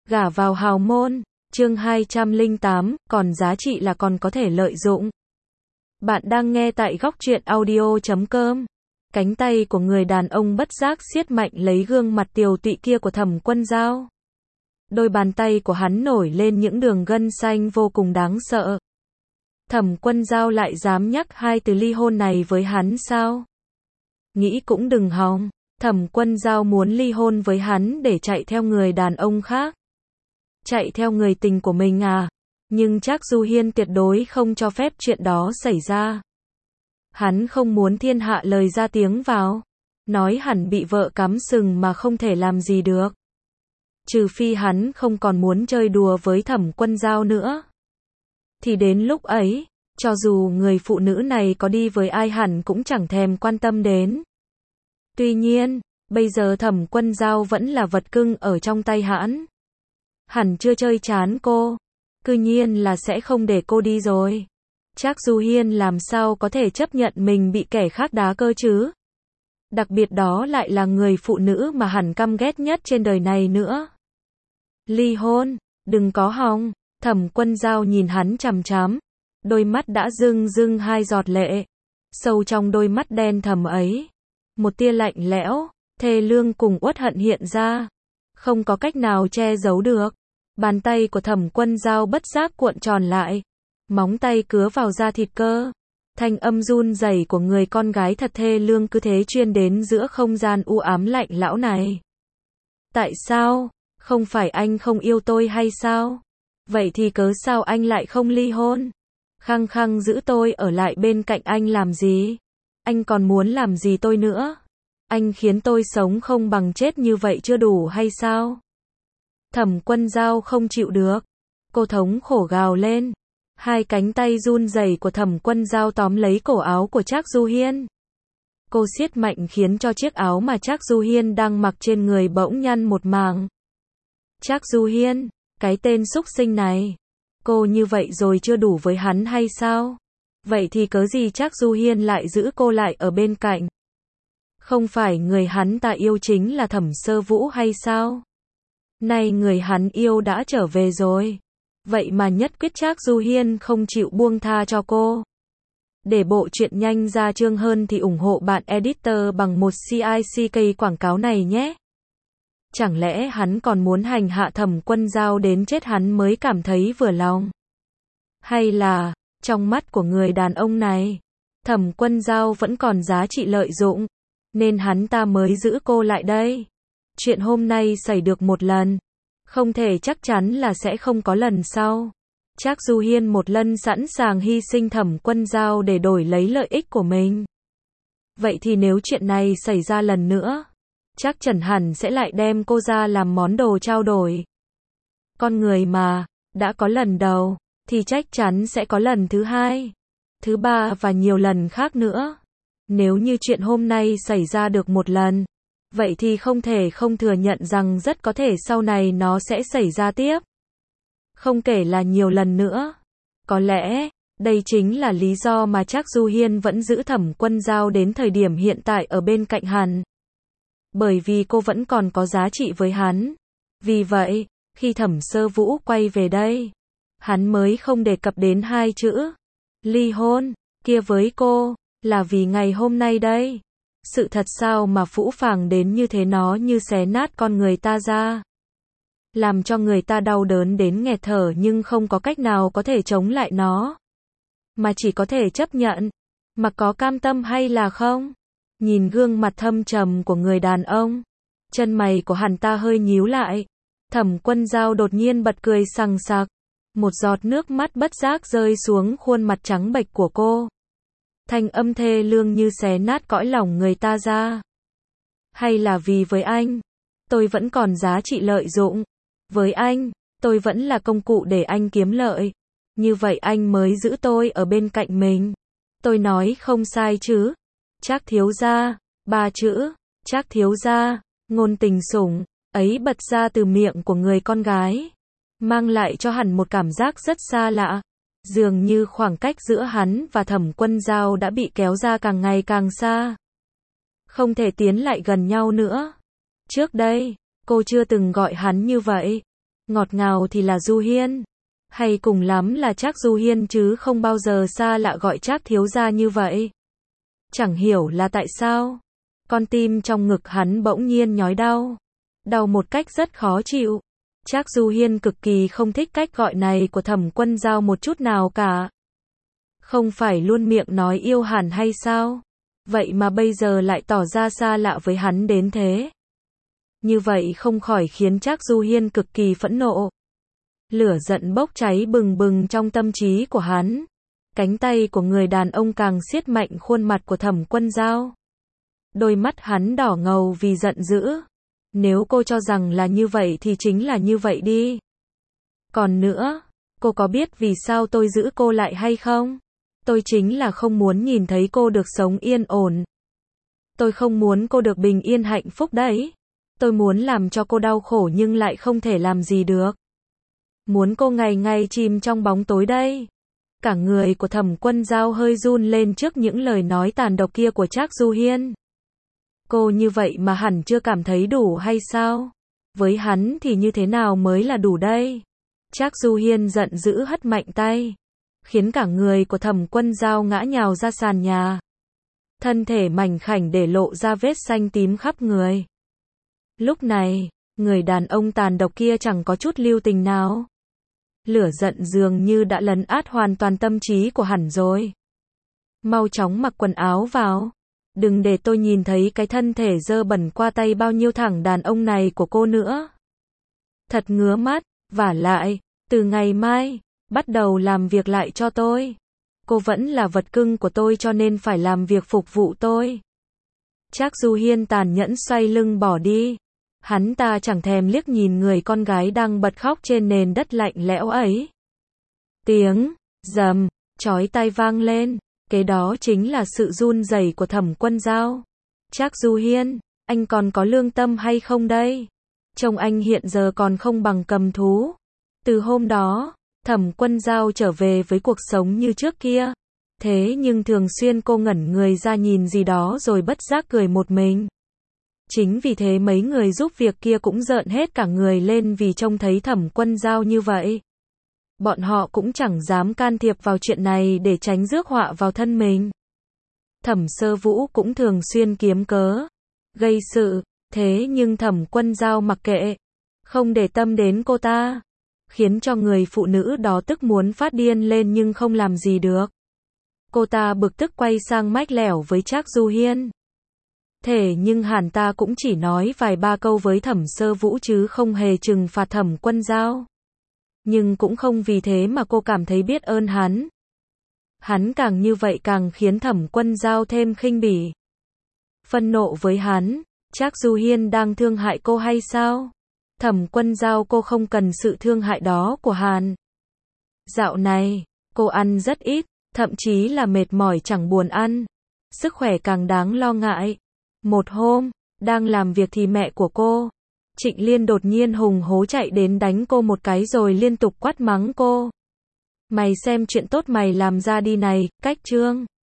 Gả vào hào môn, chương 208, còn giá trị là còn có thể lợi dụng. Bạn đang nghe tại góc truyện audio.com. Cánh tay của người đàn ông bất giác siết mạnh lấy gương mặt tiều tụy kia của Thẩm Quân Dao. Đôi bàn tay của hắn nổi lên những đường gân xanh vô cùng đáng sợ. Thẩm Quân Dao lại dám nhắc hai từ ly hôn này với hắn sao? Nghĩ cũng đừng hòng, Thẩm Quân Dao muốn ly hôn với hắn để chạy theo người đàn ông khác. Chạy theo người tình của mình à? Nhưng Trác Du Hiên tuyệt đối không cho phép chuyện đó xảy ra. Hắn không muốn thiên hạ lời ra tiếng vào. Nói hẳn bị vợ cắm sừng mà không thể làm gì được. Trừ phi hắn không còn muốn chơi đùa với Thẩm Quân Dao nữa. Thì đến lúc ấy, cho dù người phụ nữ này có đi với ai hẳn cũng chẳng thèm quan tâm đến. Tuy nhiên, bây giờ Thẩm Quân Dao vẫn là vật cưng ở trong tay hắn. Hẳn chưa chơi chán cô. Cứ nhiên là sẽ không để cô đi rồi. Trác Du Hiên làm sao có thể chấp nhận mình bị kẻ khác đá cơ chứ? Đặc biệt đó lại là người phụ nữ mà hẳn căm ghét nhất trên đời này nữa. Ly hôn, đừng có hòng. Thẩm Quân Dao nhìn hắn chằm chằm. Đôi mắt đã rưng rưng hai giọt lệ. Sâu trong đôi mắt đen thầm ấy, một tia lạnh lẽo, thê lương cùng uất hận hiện ra. Không có cách nào che giấu được. Bàn tay của Thẩm Quân Dao bất giác cuộn tròn lại. Móng tay cứa vào da thịt cơ. Thanh âm run rẩy của người con gái thật thê lương cứ thế truyền đến giữa không gian u ám lạnh lẽo này. Tại sao? Không phải anh không yêu tôi hay sao? Vậy thì cớ sao anh lại không ly hôn? Khăng khăng giữ tôi ở lại bên cạnh anh làm gì? Anh còn muốn làm gì tôi nữa? Anh khiến tôi sống không bằng chết như vậy chưa đủ hay sao? Thẩm Quân Dao không chịu được. Cô thống khổ gào lên. Hai cánh tay run rẩy của Thẩm Quân Dao tóm lấy cổ áo của Trác Du Hiên. Cô siết mạnh khiến cho chiếc áo mà Trác Du Hiên đang mặc trên người bỗng nhăn một mảng. Trác Du Hiên, cái tên xúc sinh này. Cô như vậy rồi chưa đủ với hắn hay sao? Vậy thì cớ gì Trác Du Hiên lại giữ cô lại ở bên cạnh? Không phải người hắn ta yêu chính là Thẩm Sơ Vũ hay sao? Nay người hắn yêu đã trở về rồi. Vậy mà nhất quyết Trác Du Hiên không chịu buông tha cho cô. Để bộ truyện nhanh ra chương hơn thì ủng hộ bạn editor bằng một CICK quảng cáo này nhé. Chẳng lẽ hắn còn muốn hành hạ Thẩm Quân Dao đến chết hắn mới cảm thấy vừa lòng? Hay là, trong mắt của người đàn ông này, Thẩm Quân Dao vẫn còn giá trị lợi dụng, nên hắn ta mới giữ cô lại đây? Chuyện hôm nay xảy được một lần, không thể chắc chắn là sẽ không có lần sau. Trác Du Hiên một lần sẵn sàng hy sinh Thẩm Quân Dao để đổi lấy lợi ích của mình. Vậy thì nếu chuyện này xảy ra lần nữa, chắc chắn hẳn sẽ lại đem cô ra làm món đồ trao đổi. Con người mà, đã có lần đầu, thì chắc chắn sẽ có lần thứ hai, thứ ba và nhiều lần khác nữa. Nếu như chuyện hôm nay xảy ra được một lần, vậy thì không thể không thừa nhận rằng rất có thể sau này nó sẽ xảy ra tiếp. Không kể là nhiều lần nữa. Có lẽ, đây chính là lý do mà Trác Du Hiên vẫn giữ Thẩm Quân Dao đến thời điểm hiện tại ở bên cạnh hắn. Bởi vì cô vẫn còn có giá trị với hắn. Vì vậy, khi Thẩm Sơ Vũ quay về đây, hắn mới không đề cập đến hai chữ ly hôn kia với cô, là vì ngày hôm nay đây. Sự thật sao mà phũ phàng đến như thế, nó như xé nát con người ta ra. Làm cho người ta đau đớn đến nghẹt thở nhưng không có cách nào có thể chống lại nó. Mà chỉ có thể chấp nhận. Mà có cam tâm hay là không? Nhìn gương mặt thâm trầm của người đàn ông, chân mày của hắn ta hơi nhíu lại. Thẩm Quân Dao đột nhiên bật cười sằng sặc. Một giọt nước mắt bất giác rơi xuống khuôn mặt trắng bệch của cô. Thanh âm thê lương như xé nát cõi lòng người ta ra. Hay là vì với anh, tôi vẫn còn giá trị lợi dụng. Với anh, tôi vẫn là công cụ để anh kiếm lợi. Như vậy anh mới giữ tôi ở bên cạnh mình. Tôi nói không sai chứ? Trác thiếu gia, ba chữ, Trác thiếu gia, ngôn tình sủng, ấy bật ra từ miệng của người con gái. Mang lại cho hắn một cảm giác rất xa lạ. Dường như khoảng cách giữa hắn và Thẩm Quân Dao đã bị kéo ra càng ngày càng xa. Không thể tiến lại gần nhau nữa. Trước đây, cô chưa từng gọi hắn như vậy. Ngọt ngào thì là Du Hiên. Hay cùng lắm là Trác Du Hiên chứ không bao giờ xa lạ gọi Trác thiếu gia như vậy. Chẳng hiểu là tại sao. Con tim trong ngực hắn bỗng nhiên nhói đau. Đau một cách rất khó chịu. Trác Du Hiên cực kỳ không thích cách gọi này của Thẩm Quân Dao một chút nào cả. Không phải luôn miệng nói yêu hắn hay sao? Vậy mà bây giờ lại tỏ ra xa lạ với hắn đến thế. Như vậy không khỏi khiến Trác Du Hiên cực kỳ phẫn nộ. Lửa giận bốc cháy bừng bừng trong tâm trí của hắn. Cánh tay của người đàn ông càng siết mạnh khuôn mặt của Thẩm Quân Dao. Đôi mắt hắn đỏ ngầu vì giận dữ. Nếu cô cho rằng là như vậy thì chính là như vậy đi. Còn nữa, cô có biết vì sao tôi giữ cô lại hay không? Tôi chính là không muốn nhìn thấy cô được sống yên ổn. Tôi không muốn cô được bình yên hạnh phúc đấy. Tôi muốn làm cho cô đau khổ nhưng lại không thể làm gì được. Muốn cô ngày ngày chìm trong bóng tối đây. Cả người của Thẩm Quân Dao hơi run lên trước những lời nói tàn độc kia của Trác Du Hiên. Cô như vậy mà hẳn chưa cảm thấy đủ hay sao? Với hắn thì như thế nào mới là đủ đây? Trác Du Hiên giận dữ hất mạnh tay, khiến cả người của Thẩm Quân Dao ngã nhào ra sàn nhà. Thân thể mảnh khảnh để lộ ra vết xanh tím khắp người. Lúc này, người đàn ông tàn độc kia chẳng có chút lưu tình nào. Lửa giận dường như đã lấn át hoàn toàn tâm trí của hắn rồi. Mau chóng mặc quần áo vào. Đừng để tôi nhìn thấy cái thân thể dơ bẩn qua tay bao nhiêu thằng đàn ông này của cô nữa. Thật ngứa mắt, vả lại, từ ngày mai, bắt đầu làm việc lại cho tôi. Cô vẫn là vật cưng của tôi cho nên phải làm việc phục vụ tôi. Trác Du Hiên tàn nhẫn xoay lưng bỏ đi. Hắn ta chẳng thèm liếc nhìn người con gái đang bật khóc trên nền đất lạnh lẽo ấy. Tiếng rầm chói tai vang lên, kế đó chính là sự run rẩy của Thẩm Quân Dao. Trác Du Hiên, anh còn có lương tâm hay không đây? Trông anh hiện giờ còn không bằng cầm thú. Từ hôm đó, Thẩm Quân Dao trở về với cuộc sống như trước kia. Thế nhưng thường xuyên cô ngẩn người ra nhìn gì đó rồi bất giác cười một mình. Chính vì thế mấy người giúp việc kia cũng rợn hết cả người lên vì trông thấy Thẩm Quân Dao như vậy. Bọn họ cũng chẳng dám can thiệp vào chuyện này để tránh rước họa vào thân mình. Thẩm Sơ Vũ cũng thường xuyên kiếm cớ gây sự, thế nhưng Thẩm Quân Dao mặc kệ, không để tâm đến cô ta, khiến cho người phụ nữ đó tức muốn phát điên lên nhưng không làm gì được. Cô ta bực tức quay sang mách lẻo với Trác Du Hiên. Thế nhưng hắn ta cũng chỉ nói vài ba câu với Thẩm Sơ Vũ chứ không hề trừng phạt Thẩm Quân Dao. Nhưng cũng không vì thế mà cô cảm thấy biết ơn hắn. Hắn càng như vậy càng khiến Thẩm Quân Dao thêm khinh bỉ. Phân nộ với hắn, Trác Du Hiên đang thương hại cô hay sao? Thẩm Quân Dao, cô không cần sự thương hại đó của hắn. Dạo này, cô ăn rất ít, thậm chí là mệt mỏi chẳng buồn ăn. Sức khỏe càng đáng lo ngại. Một hôm, đang làm việc thì mẹ của cô, Trịnh Liên đột nhiên hùng hổ chạy đến đánh cô một cái rồi liên tục quát mắng cô. Mày xem chuyện tốt mày làm ra đi này, cách chương.